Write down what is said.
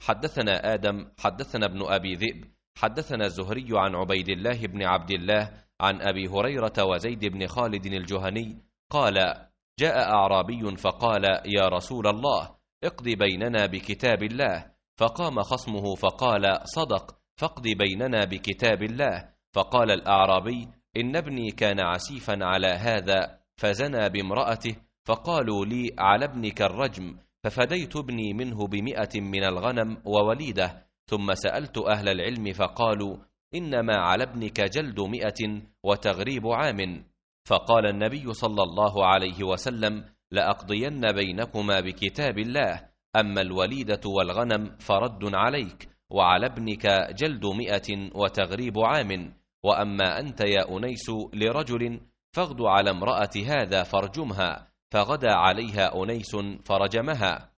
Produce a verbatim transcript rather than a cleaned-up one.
حدثنا آدم حدثنا ابن أبي ذئب حدثنا الزهري عن عبيد الله بن عبد الله عن أبي هريرة وزيد بن خالد الجهني قال: جاء أعرابي فقال: يا رسول الله، اقض بيننا بكتاب الله. فقام خصمه فقال: صدق، فاقض بيننا بكتاب الله. فقال الأعرابي: إن ابني كان عسيفا على هذا فزنى بامرأته، فقالوا لي: على ابنك الرجم، ففديت ابني منه بمئة من الغنم ووليده. ثم سألت أهل العلم فقالوا: إنما على ابنك جلد مئة وتغريب عام. فقال النبي صلى الله عليه وسلم: لأقضين بينكما بكتاب الله، أما الوليدة والغنم فرد عليك، وعلى ابنك جلد مئة وتغريب عام. وأما أنت يا أنيس لرجل فاغد على امرأة هذا فارجمها. فغدا عليها أنيس فرجمها.